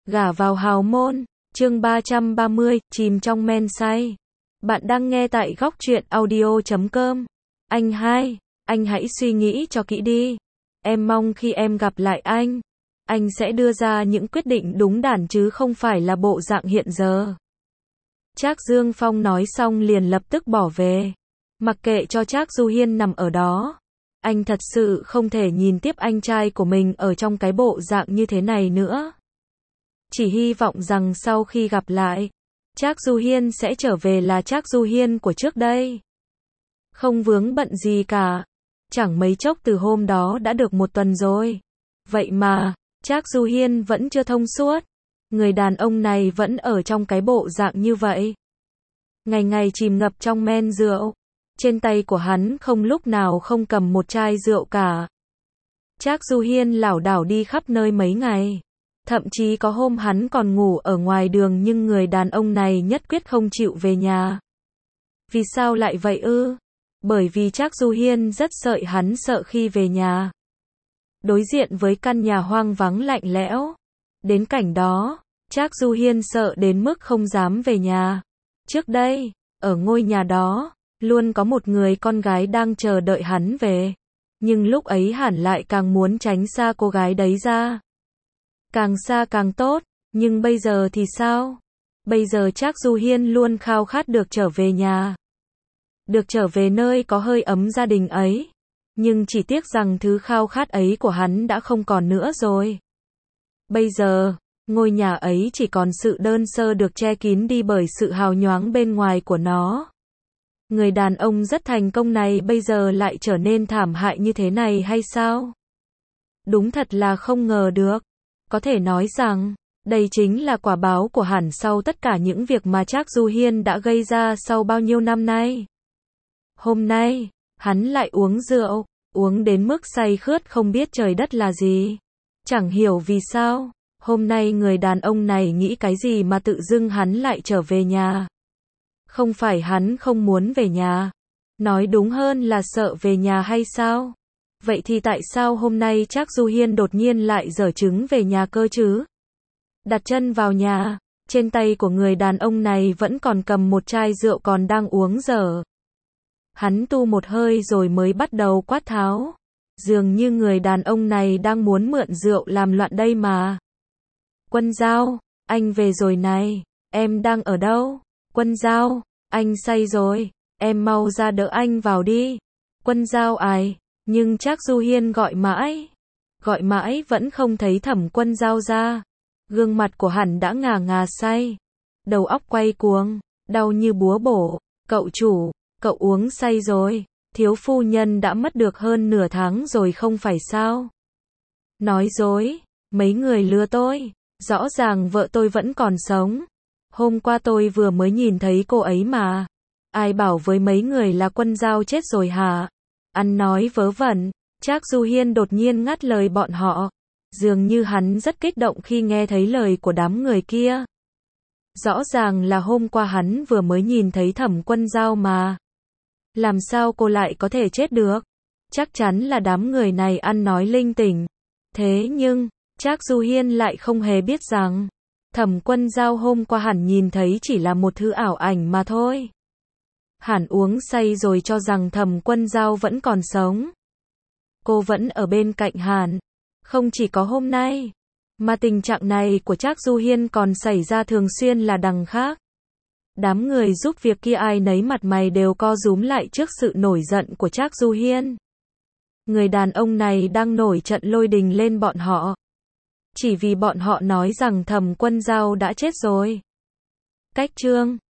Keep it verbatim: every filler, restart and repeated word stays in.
Gả vào hào môn, chương ba trăm ba mươi, chìm trong men say. Bạn đang nghe tại góc truyện audio chấm com. Anh hai, anh hãy suy nghĩ cho kỹ đi. Em mong khi em gặp lại anh, anh sẽ đưa ra những quyết định đúng đắn chứ không phải là bộ dạng hiện giờ. Trác Dương Phong nói xong liền lập tức bỏ về. Mặc kệ cho Trác Du Hiên nằm ở đó. Anh thật sự không thể nhìn tiếp anh trai của mình ở trong cái bộ dạng như thế này nữa. Chỉ hy vọng rằng sau khi gặp lại, Trác Du Hiên sẽ trở về là Trác Du Hiên của trước đây. Không vướng bận gì cả. Chẳng mấy chốc từ hôm đó đã được một tuần rồi. Vậy mà, Trác Du Hiên vẫn chưa thông suốt. Người đàn ông này vẫn ở trong cái bộ dạng như vậy. Ngày ngày chìm ngập trong men rượu. Trên tay của hắn không lúc nào không cầm một chai rượu cả. Trác Du Hiên lảo đảo đi khắp nơi mấy ngày. Thậm chí có hôm hắn còn ngủ ở ngoài đường nhưng người đàn ông này nhất quyết không chịu về nhà. Vì sao lại vậy ư? Bởi vì Trác Du Hiên rất sợ hắn sợ khi về nhà. Đối diện với căn nhà hoang vắng lạnh lẽo. Đến cảnh đó, Trác Du Hiên sợ đến mức không dám về nhà. Trước đây, ở ngôi nhà đó, luôn có một người con gái đang chờ đợi hắn về. Nhưng lúc ấy hẳn lại càng muốn tránh xa cô gái đấy ra. Càng xa càng tốt, nhưng bây giờ thì sao? Bây giờ Trác Du Hiên luôn khao khát được trở về nhà. Được trở về nơi có hơi ấm gia đình ấy. Nhưng chỉ tiếc rằng thứ khao khát ấy của hắn đã không còn nữa rồi. Bây giờ, ngôi nhà ấy chỉ còn sự đơn sơ được che kín đi bởi sự hào nhoáng bên ngoài của nó. Người đàn ông rất thành công này bây giờ lại trở nên thảm hại như thế này hay sao? Đúng thật là không ngờ được. Có thể nói rằng, đây chính là quả báo của hẳn sau tất cả những việc mà Trác Du Hiên đã gây ra sau bao nhiêu năm nay. Hôm nay, hắn lại uống rượu, uống đến mức say khướt không biết trời đất là gì. Chẳng hiểu vì sao, hôm nay người đàn ông này nghĩ cái gì mà tự dưng hắn lại trở về nhà. Không phải hắn không muốn về nhà. Nói đúng hơn là sợ về nhà hay sao? Vậy thì tại sao hôm nay Trác Du Hiên đột nhiên lại giở trứng về nhà cơ chứ? Đặt chân vào nhà, trên tay của người đàn ông này vẫn còn cầm một chai rượu còn đang uống dở. Hắn tu một hơi rồi mới bắt đầu quát tháo. Dường như người đàn ông này đang muốn mượn rượu làm loạn đây mà. Quân Giao, anh về rồi này, em đang ở đâu? Quân Giao, anh say rồi, em mau ra đỡ anh vào đi. Quân Giao ai? Nhưng Trác Du Hiên gọi mãi, gọi mãi vẫn không thấy Thẩm Quân Giao ra. Gương mặt của hắn đã ngà ngà say, đầu óc quay cuồng, đau như búa bổ. Cậu chủ, cậu uống say rồi, thiếu phu nhân đã mất được hơn nửa tháng rồi không phải sao? Nói dối, mấy người lừa tôi, rõ ràng vợ tôi vẫn còn sống. Hôm qua tôi vừa mới nhìn thấy cô ấy mà. Ai bảo với mấy người là Quân Giao chết rồi hả? Ăn nói vớ vẩn, Trác Du Hiên đột nhiên ngắt lời bọn họ. Dường như hắn rất kích động khi nghe thấy lời của đám người kia. Rõ ràng là hôm qua hắn vừa mới nhìn thấy Thẩm Quân Giao mà. Làm sao cô lại có thể chết được? Chắc chắn là đám người này ăn nói linh tinh. Thế nhưng, Trác Du Hiên lại không hề biết rằng Thẩm Quân Giao hôm qua hẳn nhìn thấy chỉ là một thứ ảo ảnh mà thôi. Hẳn uống say rồi cho rằng Thẩm Quân Giao vẫn còn sống. Cô vẫn ở bên cạnh hẳn. Không chỉ có hôm nay, mà tình trạng này của Trác Du Hiên còn xảy ra thường xuyên là đằng khác. Đám người giúp việc kia ai nấy mặt mày đều co rúm lại trước sự nổi giận của Trác Du Hiên. Người đàn ông này đang nổi trận lôi đình lên bọn họ. Chỉ vì bọn họ nói rằng Thẩm Quân Giao đã chết rồi. Cách chương